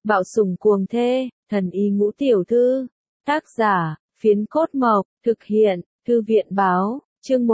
Bạo sủng cuồng thê, thần y ngũ tiểu thư. Tác giả, Phiến Cốt Mộc, thực hiện, Thư viện báo, chương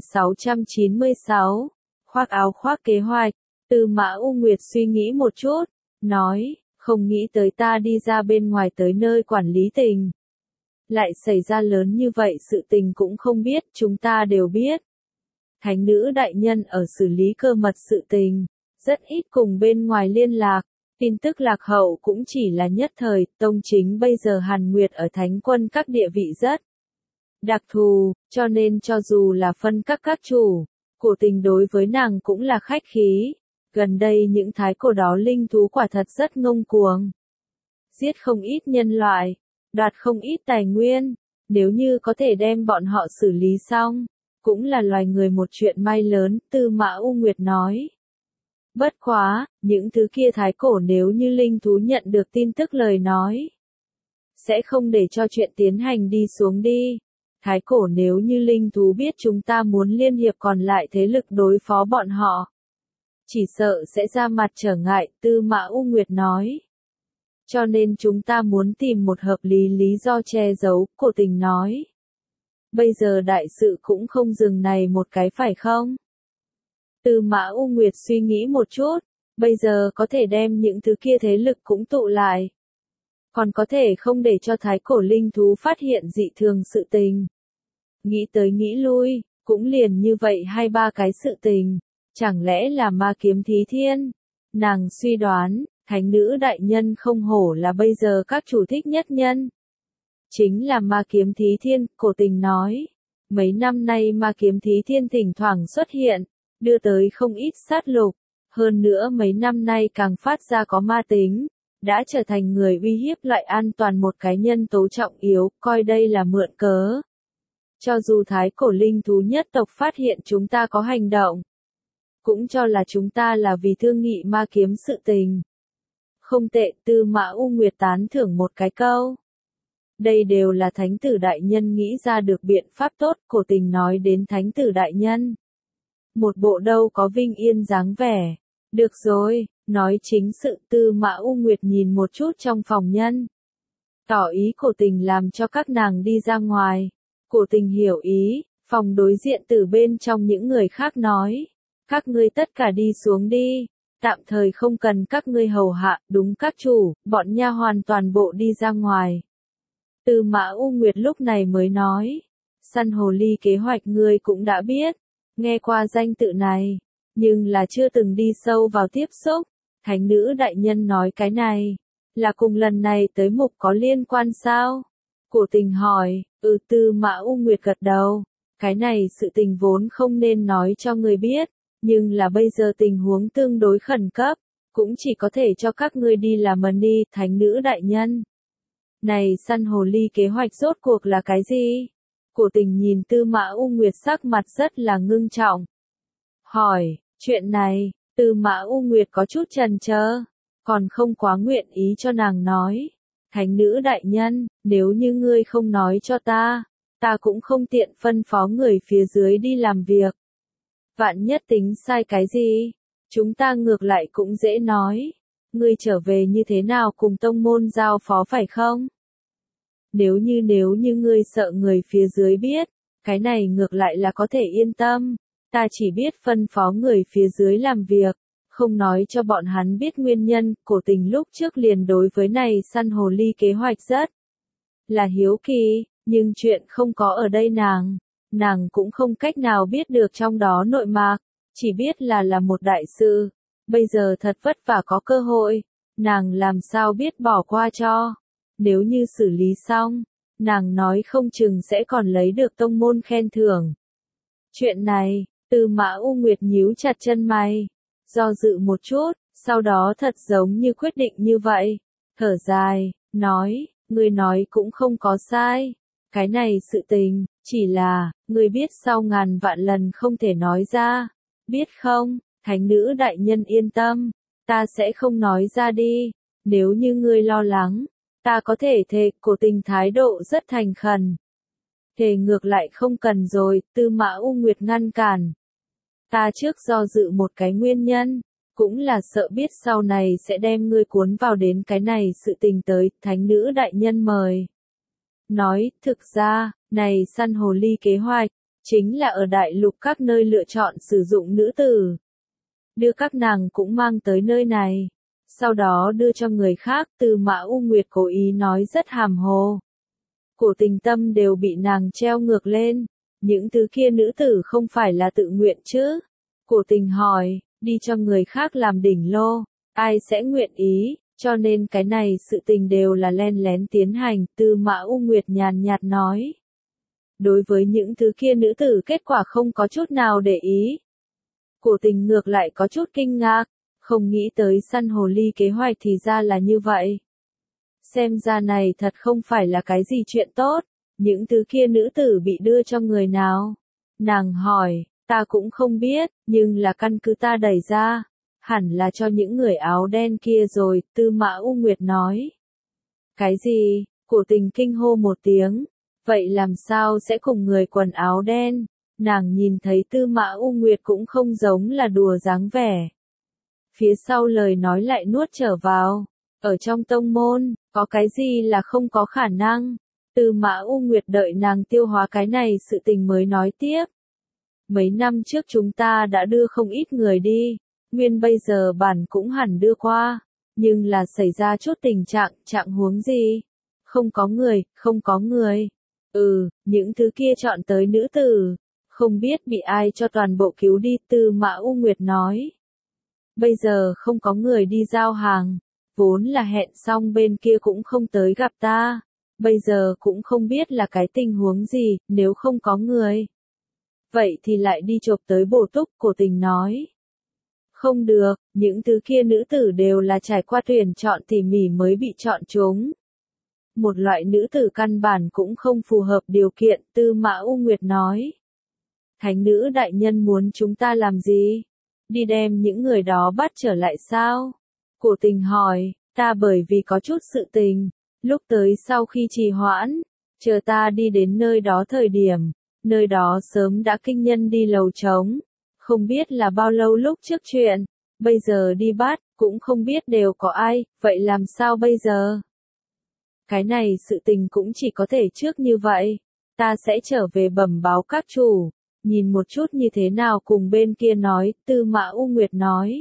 1696. Khoác áo khoác kế hoạch. Tư Mã U Nguyệt suy nghĩ một chút, nói, không nghĩ tới ta đi ra bên ngoài tới nơi quản lý tình. Lại xảy ra lớn như vậy sự tình cũng không biết, chúng ta đều biết. Thánh nữ đại nhân ở xử lý cơ mật sự tình, rất ít cùng bên ngoài liên lạc. Tin tức lạc hậu cũng chỉ là nhất thời, tông chính bây giờ Hàn Nguyệt ở thánh quân các địa vị rất đặc thù, cho nên cho dù là phân các chủ, cổ tình đối với nàng cũng là khách khí. Gần đây những thái cổ đó linh thú quả thật rất ngông cuồng. Giết không ít nhân loại, đoạt không ít tài nguyên, nếu như có thể đem bọn họ xử lý xong, cũng là loài người một chuyện may lớn, Tư Mã U Nguyệt nói. Bất quá, những thứ kia thái cổ nếu như linh thú nhận được tin tức lời nói, sẽ không để cho chuyện tiến hành đi xuống đi. Thái cổ nếu như linh thú biết chúng ta muốn liên hiệp còn lại thế lực đối phó bọn họ, chỉ sợ sẽ ra mặt trở ngại, Tư Mã U Nguyệt nói. Cho nên chúng ta muốn tìm một hợp lý do che giấu, cổ tình nói. Bây giờ đại sự cũng không dừng này một cái phải không? Tư Mã U Nguyệt suy nghĩ một chút, bây giờ có thể đem những thứ kia thế lực cũng tụ lại. Còn có thể không để cho thái cổ linh thú phát hiện dị thường sự tình. Nghĩ tới nghĩ lui, cũng liền như vậy hai ba cái sự tình. Chẳng lẽ là ma kiếm thí thiên? Nàng suy đoán, thánh nữ đại nhân không hổ là bây giờ các chủ thích nhất nhân. Chính là ma kiếm thí thiên, cổ tình nói. Mấy năm nay ma kiếm thí thiên thỉnh thoảng xuất hiện, đưa tới không ít sát lục. Hơn nữa mấy năm nay càng phát ra có ma tính, đã trở thành người uy hiếp lại an toàn một cái nhân tố trọng yếu, coi đây là mượn cớ. Cho dù thái cổ linh thú nhất tộc phát hiện chúng ta có hành động, cũng cho là chúng ta là vì thương nghị ma kiếm sự tình. Không tệ, Tư Mã U Nguyệt tán thưởng một cái câu. Đây đều là thánh tử đại nhân nghĩ ra được biện pháp tốt, cổ tình nói đến thánh tử đại nhân. Một bộ đâu có vinh yên dáng vẻ. Được rồi, nói chính sự, Tư Mã U Nguyệt nhìn một chút trong phòng nhân. Tỏ ý cổ tình làm cho các nàng đi ra ngoài. Cổ tình hiểu ý, phòng đối diện từ bên trong những người khác nói. Các ngươi tất cả đi xuống đi, tạm thời không cần các ngươi hầu hạ, đúng các chủ, bọn nha hoàn toàn bộ đi ra ngoài. Tư Mã U Nguyệt lúc này mới nói, săn hồ ly kế hoạch ngươi cũng đã biết, nghe qua danh tự này, nhưng là chưa từng đi sâu vào tiếp xúc. Thánh nữ đại nhân nói cái này, là cùng lần này tới mục có liên quan sao? Cổ tình hỏi, Tư Mã U Nguyệt gật đầu, cái này sự tình vốn không nên nói cho người biết. Nhưng là bây giờ tình huống tương đối khẩn cấp, cũng chỉ có thể cho các ngươi đi làm đi, thánh nữ đại nhân. Này săn hồ ly kế hoạch rốt cuộc là cái gì? Cổ tình nhìn Tư Mã U Nguyệt sắc mặt rất là ngưng trọng. Hỏi, chuyện này, Tư Mã U Nguyệt có chút chần chờ, còn không quá nguyện ý cho nàng nói. Thánh nữ đại nhân, nếu như ngươi không nói cho ta cũng không tiện phân phó người phía dưới đi làm việc. Vạn nhất tính sai cái gì, chúng ta ngược lại cũng dễ nói. Ngươi trở về như thế nào cùng tông môn giao phó phải không? Nếu như ngươi sợ người phía dưới biết, cái này ngược lại là có thể yên tâm. Ta chỉ biết phân phó người phía dưới làm việc, không nói cho bọn hắn biết nguyên nhân. Cổ tình lúc trước liền đối với này săn hồ ly kế hoạch rất là hiếu kỳ, nhưng chuyện không có ở đây nàng cũng không cách nào biết được trong đó nội mạc, chỉ biết là một đại sự. Bây giờ thật vất vả có cơ hội, nàng làm sao biết bỏ qua cho. Nếu như xử lý xong, nàng nói không chừng sẽ còn lấy được tông môn khen thưởng. Chuyện này, Tư Mã U Nguyệt nhíu chặt chân mày, do dự một chút, sau đó thật giống như quyết định như vậy, thở dài, nói, ngươi nói cũng không có sai. Cái này sự tình, chỉ là, ngươi biết sau ngàn vạn lần không thể nói ra. Biết không, thánh nữ đại nhân yên tâm, ta sẽ không nói ra đi. Nếu như ngươi lo lắng, ta có thể thề. Cổ tình thái độ rất thành khẩn. Thề ngược lại không cần rồi, Tư Mã U Nguyệt ngăn cản. Ta trước do dự một cái nguyên nhân. cũng là sợ biết sau này sẽ đem ngươi cuốn vào đến cái này sự tình tới, thánh nữ đại nhân mời. Nói, thực ra, này săn hồ ly kế hoạch, chính là ở đại lục các nơi lựa chọn sử dụng nữ tử. Đưa các nàng cũng mang tới nơi này. Sau đó đưa cho người khác, Tư Mã U Nguyệt cố ý nói rất hàm hồ. Cổ Tình tâm đều bị nàng treo ngược lên. Những thứ kia nữ tử không phải là tự nguyện chứ? Cổ Tình hỏi, đi cho người khác làm đỉnh lô, ai sẽ nguyện ý, cho nên cái này sự tình đều là len lén tiến hành, Tư Mã U Nguyệt nhàn nhạt nói. Đối với những thứ kia nữ tử kết quả không có chút nào để ý. Cổ Tình ngược lại có chút kinh ngạc, không nghĩ tới săn hồ ly kế hoạch thì ra là như vậy. Xem ra này thật không phải là cái gì chuyện tốt, những thứ kia nữ tử bị đưa cho người nào? Nàng hỏi, ta cũng không biết, nhưng là căn cứ ta đẩy ra, hẳn là cho những người áo đen kia rồi, Tư Mã U Nguyệt nói. Cái gì? Cổ Tình kinh hô một tiếng, vậy làm sao sẽ cùng người quần áo đen? Nàng nhìn thấy Tư Mã U Nguyệt cũng không giống là đùa dáng vẻ. Phía sau lời nói lại nuốt trở vào, ở trong tông môn, có cái gì là không có khả năng? Tư Mã U Nguyệt đợi nàng tiêu hóa cái này sự tình mới nói tiếp. Mấy năm trước chúng ta đã đưa không ít người đi, nguyên bây giờ bản cũng hẳn đưa qua, nhưng là xảy ra chút trạng huống gì? Không có người, không có người. Những thứ kia chọn tới nữ tử, không biết bị ai cho toàn bộ cứu đi, Tư Mã U Nguyệt nói. Bây giờ không có người đi giao hàng, vốn là hẹn xong bên kia cũng không tới gặp ta, bây giờ cũng không biết là cái tình huống gì, nếu không có người. Vậy thì lại đi chộp tới bổ túc, Cổ Tình nói. Không được, những thứ kia nữ tử đều là trải qua tuyển chọn tỉ mỉ mới bị chọn chúng. Một loại nữ tử căn bản cũng không phù hợp điều kiện, Tư Mã U Nguyệt nói. Thánh nữ đại nhân muốn chúng ta làm gì? Đi đem những người đó bắt trở lại sao? Cổ Tình hỏi, ta bởi vì có chút sự tình, lúc tới sau khi trì hoãn, chờ ta đi đến nơi đó thời điểm, nơi đó sớm đã kinh nhân đi lầu trống, không biết là bao lâu lúc trước chuyện, bây giờ đi bắt, cũng không biết đều có ai, vậy làm sao bây giờ? Cái này sự tình cũng chỉ có thể trước như vậy, ta sẽ trở về bẩm báo các chủ, nhìn một chút như thế nào cùng bên kia nói, Tư Mã U Nguyệt nói.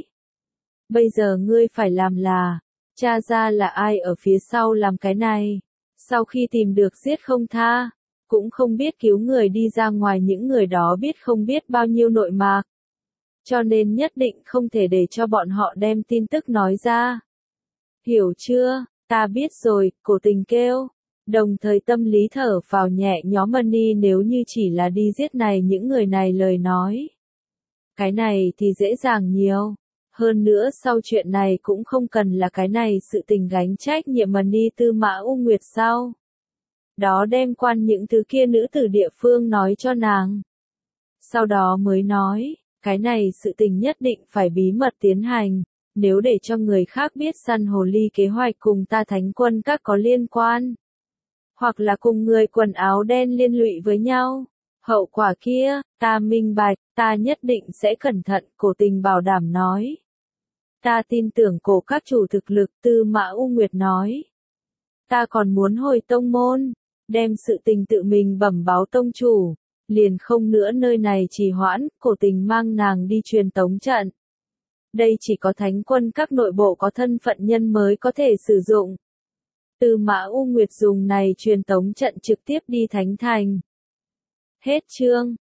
Bây giờ ngươi phải làm là, tra ra là ai ở phía sau làm cái này, sau khi tìm được giết không tha, cũng không biết cứu người đi ra ngoài những người đó biết không biết bao nhiêu nội mạc. Cho nên nhất định không thể để cho bọn họ đem tin tức nói ra. Hiểu chưa? Ta biết rồi, Cổ Tình kêu. Đồng thời tâm lý thở phào nhẹ nhõm Mani nếu như chỉ là đi giết này những người này lời nói. Cái này thì dễ dàng nhiều. Hơn nữa sau chuyện này cũng không cần là cái này sự tình gánh trách nhiệm Mani Tư Mã U Nguyệt sau. Đó đem quan những thứ kia nữ tử địa phương nói cho nàng. Sau đó mới nói, cái này sự tình nhất định phải bí mật tiến hành. Nếu để cho người khác biết săn hồ ly kế hoạch cùng ta thánh quân các có liên quan. Hoặc là cùng người quần áo đen liên lụy với nhau. Hậu quả kia, ta minh bạch, ta nhất định sẽ cẩn thận, Cổ Tình bảo đảm nói. Ta tin tưởng cổ các chủ thực lực, Tư Mã U Nguyệt nói. Ta còn muốn hồi tông môn, đem sự tình tự mình bẩm báo tông chủ. Liền không nữa nơi này trì hoãn, Cổ Tình mang nàng đi truyền tống trận. Đây chỉ có thánh quân các nội bộ có thân phận nhân mới có thể sử dụng. Tư Mã U Nguyệt dùng này truyền tống trận trực tiếp đi thánh thành. Hết chương.